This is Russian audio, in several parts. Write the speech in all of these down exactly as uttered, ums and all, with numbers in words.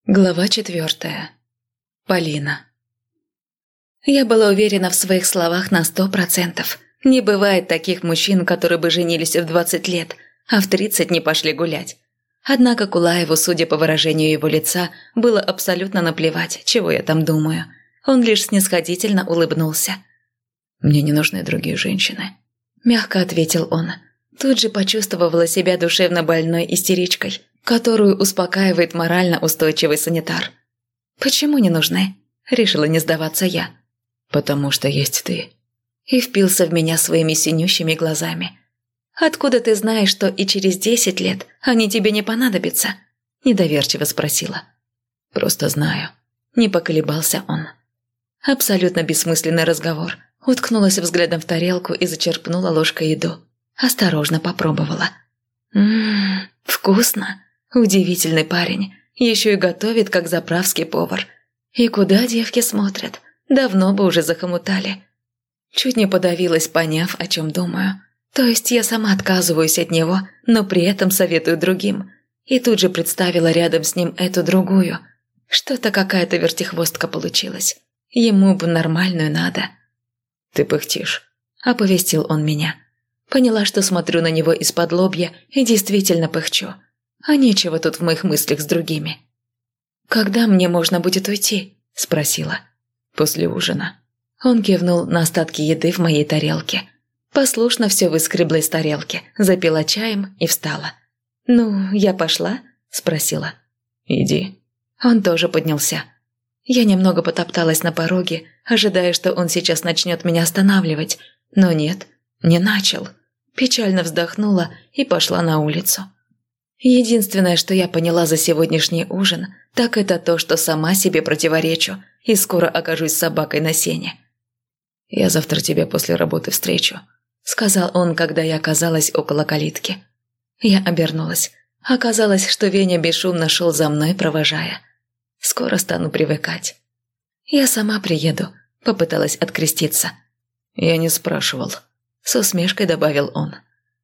Глава четвертая. Полина. Я была уверена в своих словах на сто процентов. Не бывает таких мужчин, которые бы женились в двадцать лет, а в тридцать не пошли гулять. Однако Кулаеву, судя по выражению его лица, было абсолютно наплевать, чего я там думаю. Он лишь снисходительно улыбнулся. «Мне не нужны другие женщины», – мягко ответил он. Тут же почувствовала себя душевно больной истеричкой, которую успокаивает морально устойчивый санитар. «Почему не нужны?» – решила не сдаваться я. «Потому что есть ты». И впился в меня своими синющими глазами. «Откуда ты знаешь, что и через десять лет они тебе не понадобятся?» – недоверчиво спросила. «Просто знаю». Не поколебался он. Абсолютно бессмысленный разговор. Уткнулась взглядом в тарелку и зачерпнула ложкой еду. Осторожно попробовала. «Ммм, вкусно. Удивительный парень. Еще и готовит, как заправский повар. И куда девки смотрят? Давно бы уже захомутали». Чуть не подавилась, поняв, о чем думаю. То есть я сама отказываюсь от него, но при этом советую другим. И тут же представила рядом с ним эту другую. Что-то какая-то вертихвостка получилась. Ему бы нормальную надо. «Ты пыхтишь», – оповестил он меня. Поняла, что смотрю на него из-под лобья и действительно пыхчу. А нечего тут в моих мыслях с другими. «Когда мне можно будет уйти?» – спросила. «После ужина». Он кивнул на остатки еды в моей тарелке. Послушно все выскребла из тарелки, запила чаем и встала. «Ну, я пошла?» – спросила. «Иди». Он тоже поднялся. Я немного потопталась на пороге, ожидая, что он сейчас начнет меня останавливать. Но нет, не начал. Печально вздохнула и пошла на улицу. Единственное, что я поняла за сегодняшний ужин, так это то, что сама себе противоречу и скоро окажусь собакой на сене. «Я завтра тебя после работы встречу», – сказал он, когда я оказалась около калитки. Я обернулась. Оказалось, что Веня бесшумно шел за мной, провожая. Скоро стану привыкать. «Я сама приеду», – попыталась откреститься. «Я не спрашивал», – с усмешкой добавил он.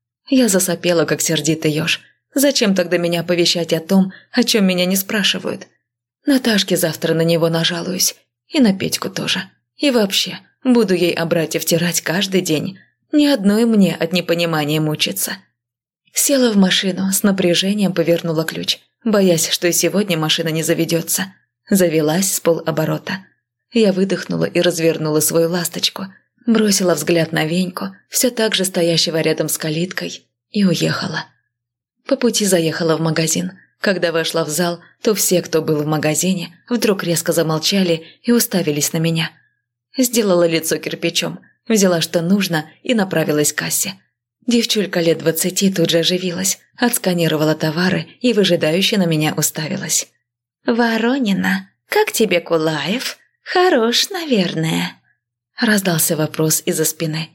Я засопела, как сердитый еж. Зачем тогда меня оповещать о том, о чем меня не спрашивают? Наташке завтра на него нажалуюсь. И на Петьку тоже. И вообще, буду ей о брате втирать каждый день. Ни одной мне от непонимания мучиться. Села в машину, с напряжением повернула ключ, боясь, что и сегодня машина не заведется. Завелась с полоборота. Я выдохнула и развернула свою ласточку. Бросила взгляд на Веньку, все так же стоящего рядом с калиткой, и уехала. По пути заехала в магазин. Когда вошла в зал, то все, кто был в магазине, вдруг резко замолчали и уставились на меня. Сделала лицо кирпичом, взяла что нужно и направилась к кассе. Девчулька лет двадцати тут же оживилась, отсканировала товары и выжидающе на меня уставилась. «Воронина, как тебе Кулаев? Хорош, наверное?» Раздался вопрос из-за спины.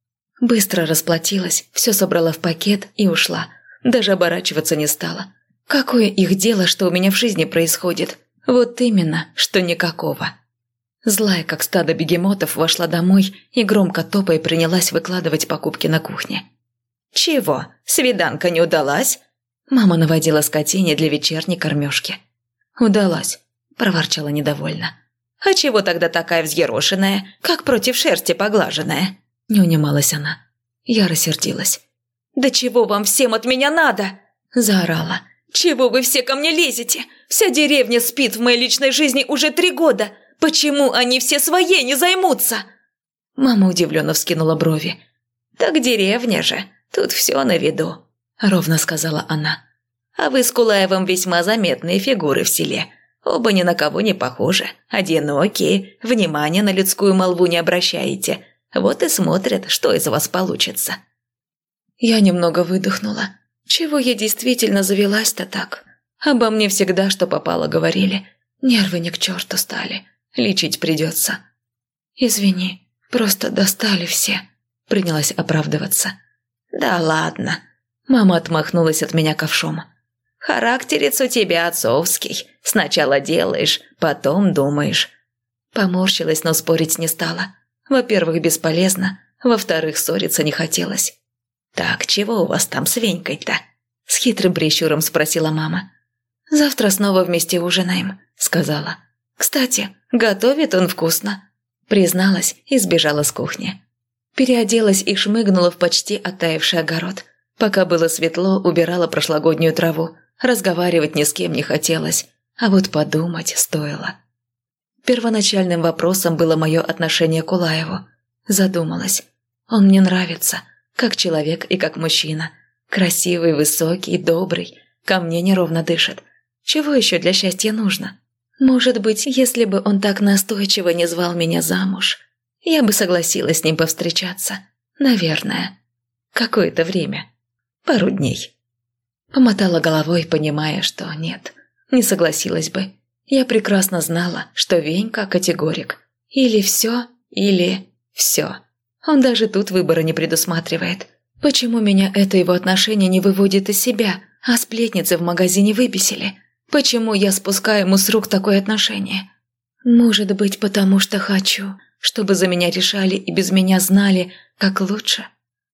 Быстро расплатилась, все собрала в пакет и ушла. Даже оборачиваться не стала. Какое их дело, что у меня в жизни происходит? Вот именно, что никакого. Злая, как стадо бегемотов, вошла домой и громко топая принялась выкладывать покупки на кухне. «Чего? Свиданка не удалась?» Мама наводила скотине для вечерней кормежки. «Удалась», – проворчала недовольно. «А чего тогда такая взъерошенная, как против шерсти поглаженная?» Не унималась она. Я рассердилась. «Да чего вам всем от меня надо?» – заорала. «Чего вы все ко мне лезете? Вся деревня спит в моей личной жизни уже три года. Почему они все своей не займутся?» Мама удивленно вскинула брови. «Так деревня же, тут все на виду», – ровно сказала она. «А вы с Кулаевым весьма заметные фигуры в селе. Оба ни на кого не похожи, одинокие, внимания на людскую молву не обращаете. Вот и смотрят, что из вас получится». Я немного выдохнула. Чего я действительно завелась-то так? Обо мне всегда, что попало, говорили. Нервы не к черту стали. Лечить придется. «Извини, просто достали все», — принялась оправдываться. «Да ладно». Мама отмахнулась от меня ковшом. «Характерец у тебя отцовский. Сначала делаешь, потом думаешь». Поморщилась, но спорить не стала. Во-первых, бесполезно. Во-вторых, ссориться не хотелось. «Так, чего у вас там с Венькой-то?» – с хитрым прищуром спросила мама. «Завтра снова вместе ужинаем», – сказала. «Кстати, готовит он вкусно», – призналась и сбежала с кухни. Переоделась и шмыгнула в почти оттаивший огород. Пока было светло, убирала прошлогоднюю траву. Разговаривать ни с кем не хотелось, а вот подумать стоило. Первоначальным вопросом было мое отношение к Улаеву. Задумалась. Он мне нравится, как человек и как мужчина. Красивый, высокий, добрый, ко мне неровно дышит. Чего еще для счастья нужно? Может быть, если бы он так настойчиво не звал меня замуж, я бы согласилась с ним повстречаться. Наверное. Какое-то время. Пару дней. Помотала головой, понимая, что нет, не согласилась бы. Я прекрасно знала, что Венька категорик. Или все, или все. Он даже тут выбора не предусматривает. Почему меня это его отношение не выводит из себя, а сплетницы в магазине выбесили? Почему я спускаю ему с рук такое отношение? Может быть, потому что хочу, чтобы за меня решали и без меня знали, как лучше?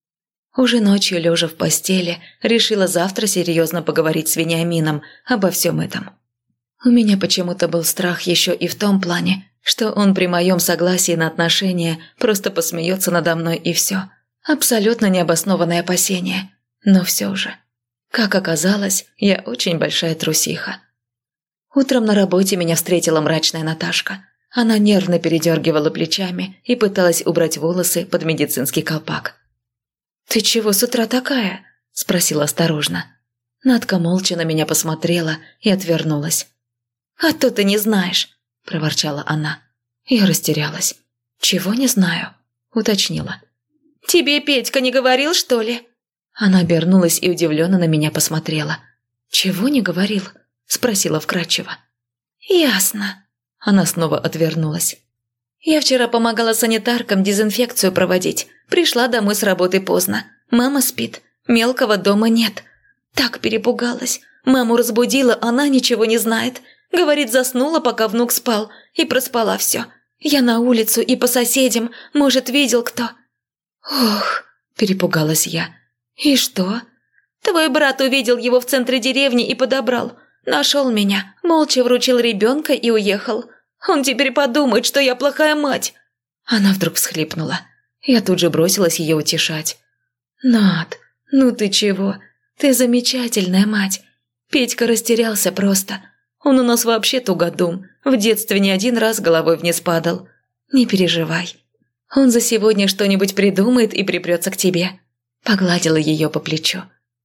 Уже ночью, лежа в постели, решила завтра серьезно поговорить с Вениамином обо всем этом. У меня почему-то был страх еще и в том плане, что он при моем согласии на отношения просто посмеется надо мной и все. Абсолютно необоснованное опасение. Но все же. Как оказалось, я очень большая трусиха. Утром на работе меня встретила мрачная Наташка. Она нервно передергивала плечами и пыталась убрать волосы под медицинский колпак. «Ты чего с утра такая?» – спросила осторожно. Надка молча на меня посмотрела и отвернулась. «А то ты не знаешь», – проворчала она. Я растерялась. «Чего не знаю?» – уточнила. «Тебе Петька не говорил, что ли?» Она обернулась и удивленно на меня посмотрела. «Чего не говорил?» – спросила вкратчиво. «Ясно». Она снова отвернулась. «Я вчера помогала санитаркам дезинфекцию проводить. Пришла домой с работы поздно. Мама спит. Мелкого дома нет. Так перепугалась. Маму разбудила, она ничего не знает. Говорит, заснула, пока внук спал. И проспала все. Я на улицу и по соседям. Может, видел кто?» «Ох», – перепугалась я. «И что?» «Твой брат увидел его в центре деревни и подобрал. Нашел меня, молча вручил ребенка и уехал. Он теперь подумает, что я плохая мать». Она вдруг всхлипнула. Я тут же бросилась ее утешать. «Над, ну ты чего? Ты замечательная мать. Петька растерялся просто. Он у нас вообще тугодум. В детстве не один раз головой вниз падал. Не переживай. Он за сегодня что-нибудь придумает и припрется к тебе». Погладила ее по плечу.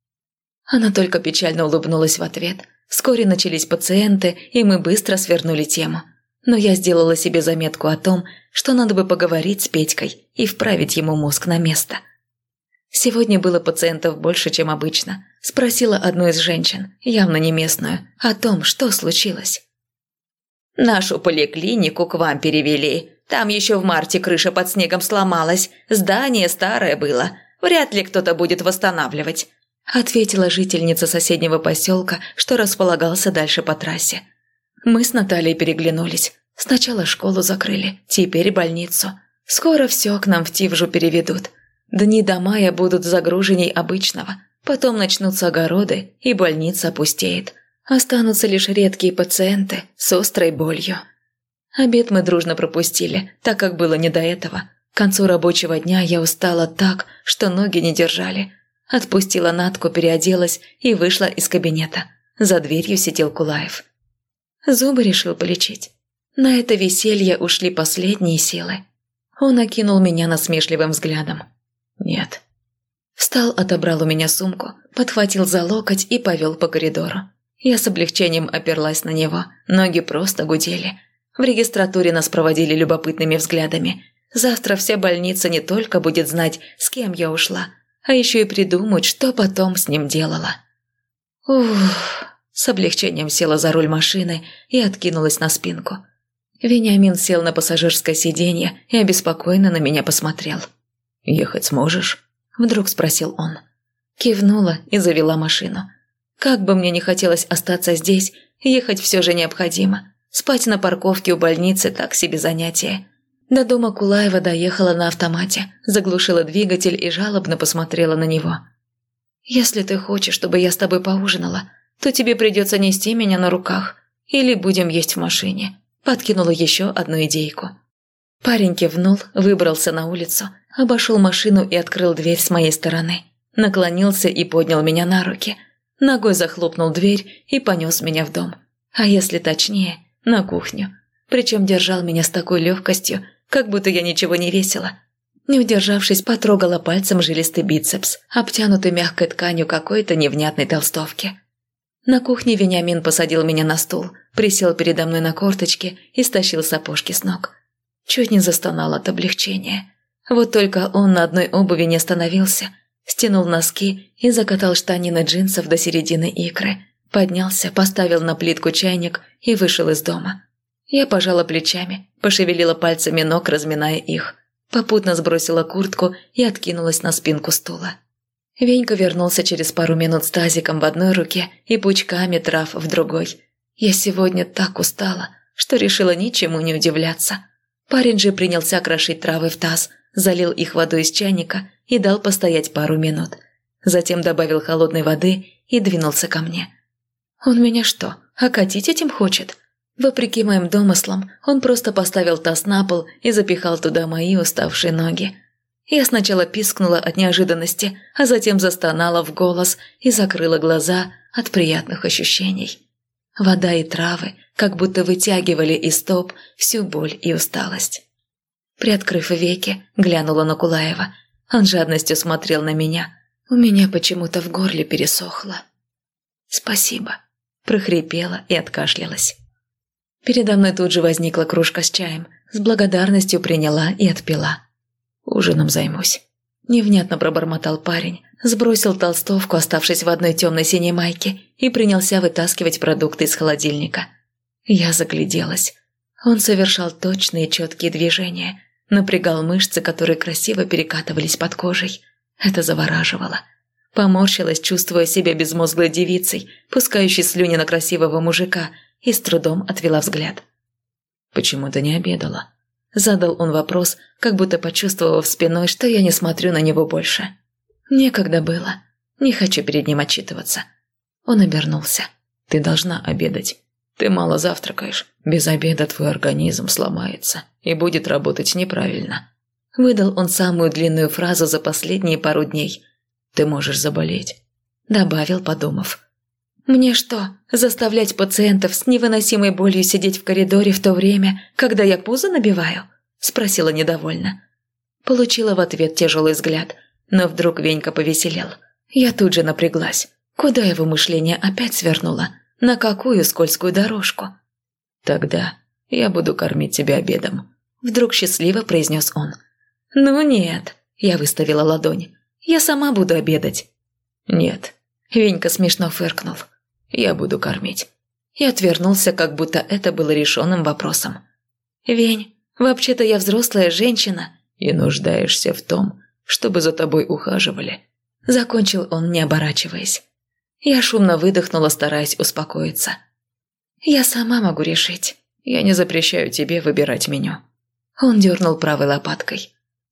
Она только печально улыбнулась в ответ. Вскоре начались пациенты, и мы быстро свернули тему. Но я сделала себе заметку о том, что надо бы поговорить с Петькой и вправить ему мозг на место. Сегодня было пациентов больше, чем обычно. Спросила одну из женщин, явно не местную, о том, что случилось. «Нашу поликлинику к вам перевели. Там еще в марте крыша под снегом сломалась. Здание старое было. Вряд ли кто-то будет восстанавливать», ответила жительница соседнего поселка, что располагался дальше по трассе. Мы с Натальей переглянулись. Сначала школу закрыли, теперь больницу. Скоро все к нам в Тивжу переведут. Дни до мая будут загруженней обычного. Потом начнутся огороды, и больница опустеет. Останутся лишь редкие пациенты с острой болью. Обед мы дружно пропустили, так как было не до этого. К концу рабочего дня я устала так, что ноги не держали. Отпустила Натку, переоделась и вышла из кабинета. За дверью сидел Кулаев. Зубы решил полечить. На это веселье ушли последние силы. Он окинул меня насмешливым взглядом. «Нет». Встал, отобрал у меня сумку, подхватил за локоть и повел по коридору. Я с облегчением оперлась на него, ноги просто гудели. В регистратуре нас проводили любопытными взглядами. Завтра вся больница не только будет знать, с кем я ушла, а еще и придумать, что потом с ним делала. Ух... С облегчением села за руль машины и откинулась на спинку. Вениамин сел на пассажирское сиденье и обеспокоенно на меня посмотрел. «Ехать сможешь?» – вдруг спросил он. Кивнула и завела машину. Как бы мне не хотелось остаться здесь, ехать все же необходимо. Спать на парковке у больницы – так себе занятие. До дома Кулаева доехала на автомате, заглушила двигатель и жалобно посмотрела на него. «Если ты хочешь, чтобы я с тобой поужинала, то тебе придется нести меня на руках. Или будем есть в машине». Подкинула еще одну идейку. Парень кивнул, выбрался на улицу, обошел машину и открыл дверь с моей стороны. Наклонился и поднял меня на руки. Ногой захлопнул дверь и понес меня в дом. А если точнее, на кухню. Причем держал меня с такой легкостью, как будто я ничего не весила. Не удержавшись, потрогала пальцем жилистый бицепс, обтянутый мягкой тканью какой-то невнятной толстовки. На кухне Вениамин посадил меня на стул, присел передо мной на корточки и стащил сапожки с ног. Чуть не застонал от облегчения. Вот только он на одной обуви не остановился, стянул носки и закатал штанины джинсов до середины икры, поднялся, поставил на плитку чайник и вышел из дома. Я пожала плечами, пошевелила пальцами ног, разминая их, попутно сбросила куртку и откинулась на спинку стула. Венька вернулся через пару минут с тазиком в одной руке и пучками трав в другой. Я сегодня так устала, что решила ничему не удивляться. Парень же принялся крошить травы в таз, залил их водой из чайника и дал постоять пару минут. Затем добавил холодной воды и двинулся ко мне. Он меня что, окатить этим хочет? Вопреки моим домыслам, он просто поставил таз на пол и запихал туда мои уставшие ноги. Я сначала пискнула от неожиданности, а затем застонала в голос и закрыла глаза от приятных ощущений. Вода и травы как будто вытягивали из стоп всю боль и усталость. Приоткрыв веки, глянула на Кулаева. Он жадностью смотрел на меня. У меня почему-то в горле пересохло. «Спасибо», – прохрипела и откашлялась. Передо мной тут же возникла кружка с чаем. С благодарностью приняла и отпила. «Ужином займусь», – невнятно пробормотал парень, сбросил толстовку, оставшись в одной темной синей майке, и принялся вытаскивать продукты из холодильника. Я загляделась. Он совершал точные четкие движения, напрягал мышцы, которые красиво перекатывались под кожей. Это завораживало. Поморщилась, чувствуя себя безмозглой девицей, пускающей слюни на красивого мужика, и с трудом отвела взгляд. «Почему ты не обедала?» Задал он вопрос, как будто почувствовав спиной, что я не смотрю на него больше. Некогда было. Не хочу перед ним отчитываться. Он обернулся. «Ты должна обедать. Ты мало завтракаешь. Без обеда твой организм сломается и будет работать неправильно». Выдал он самую длинную фразу за последние пару дней. «Ты можешь заболеть», – добавил, подумав. «Мне что, заставлять пациентов с невыносимой болью сидеть в коридоре в то время, когда я пузо набиваю?» – спросила недовольно. Получила в ответ тяжелый взгляд, но вдруг Венька повеселел. Я тут же напряглась. Куда его мышление опять свернуло? На какую скользкую дорожку? «Тогда я буду кормить тебя обедом», – вдруг счастливо произнес он. «Ну нет», – я выставила ладонь. «Я сама буду обедать». «Нет», – Венька смешно фыркнул. «Я буду кормить». И отвернулся, как будто это было решенным вопросом. «Вень, вообще-то я взрослая женщина». «И нуждаешься в том, чтобы за тобой ухаживали», – закончил он, не оборачиваясь. Я шумно выдохнула, стараясь успокоиться. «Я сама могу решить. Я не запрещаю тебе выбирать меню». Он дернул правой лопаткой.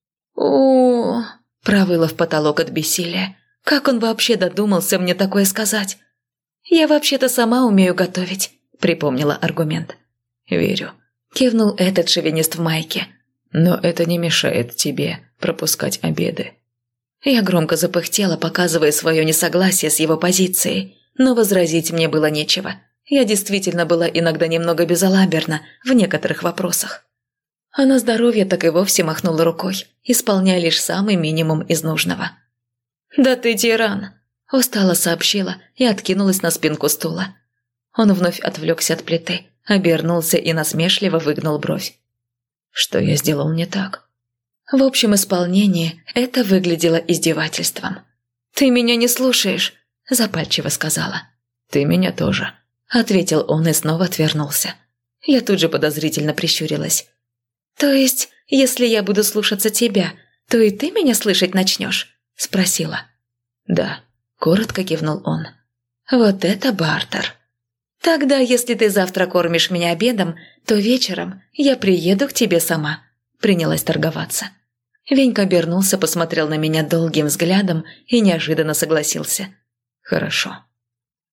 «О-о-о!» – провыла в потолок от бессилия. «Как он вообще додумался мне такое сказать?» «Я вообще-то сама умею готовить», – припомнила аргумент. «Верю», – кивнул этот шовинист в майке. «Но это не мешает тебе пропускать обеды». Я громко запыхтела, показывая свое несогласие с его позицией, но возразить мне было нечего. Я действительно была иногда немного безалаберна в некоторых вопросах. А на здоровье так и вовсе махнула рукой, исполняя лишь самый минимум из нужного. «Да ты тиран!» – устало сообщила и откинулась на спинку стула. Он вновь отвлекся от плиты, обернулся и насмешливо выгнул бровь. Что я сделал не так? В общем исполнении это выглядело издевательством. «Ты меня не слушаешь», – запальчиво сказала. «Ты меня тоже», – ответил он и снова отвернулся. Я тут же подозрительно прищурилась. «То есть, если я буду слушаться тебя, то и ты меня слышать начнешь?» – спросила. «Да», – коротко кивнул он. «Вот это бартер. Тогда, если ты завтра кормишь меня обедом, то вечером я приеду к тебе сама», – принялась торговаться. Венька обернулся, посмотрел на меня долгим взглядом и неожиданно согласился. «Хорошо».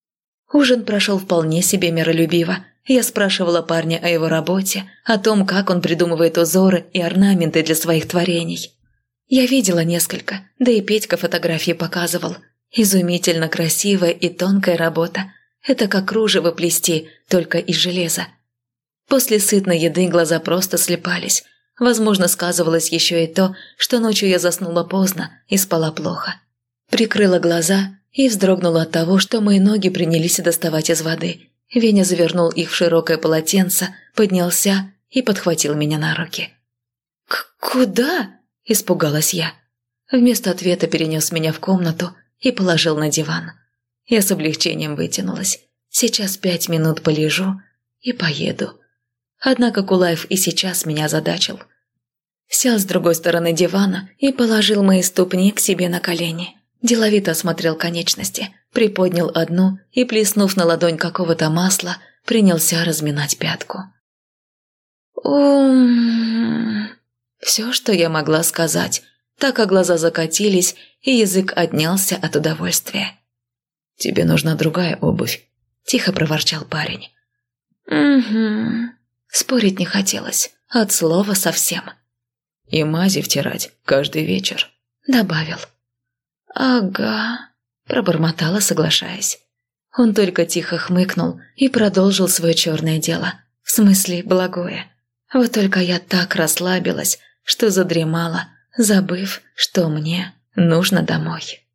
Ужин прошел вполне себе миролюбиво. Я спрашивала парня о его работе, о том, как он придумывает узоры и орнаменты для своих творений. Я видела несколько, да и Петька фотографии показывал. Изумительно красивая и тонкая работа. Это как кружево плести, только из железа. После сытной еды глаза просто слепались. Возможно, сказывалось еще и то, что ночью я заснула поздно и спала плохо. Прикрыла глаза и вздрогнула от того, что мои ноги принялись доставать из воды. Веня завернул их в широкое полотенце, поднялся и подхватил меня на руки. «К куда?» – испугалась я. Вместо ответа перенес меня в комнату и положил на диван. Я с облегчением вытянулась. Сейчас пять минут полежу и поеду. Однако Кулаев и сейчас меня озадачил. Сел с другой стороны дивана и положил мои ступни к себе на колени. Деловито осмотрел конечности, приподнял одну и, плеснув на ладонь какого-то масла, принялся разминать пятку. «Ум...» Все, что я могла сказать, так как глаза закатились и язык отнялся от удовольствия. «Тебе нужна другая обувь», – тихо проворчал парень. «Угу». Спорить не хотелось, от слова совсем. «И мази втирать каждый вечер», – добавил. «Ага», – пробормотала, соглашаясь. Он только тихо хмыкнул и продолжил свое черное дело, в смысле благое. Вот только я так расслабилась, что задремала, забыв, что мне нужно домой.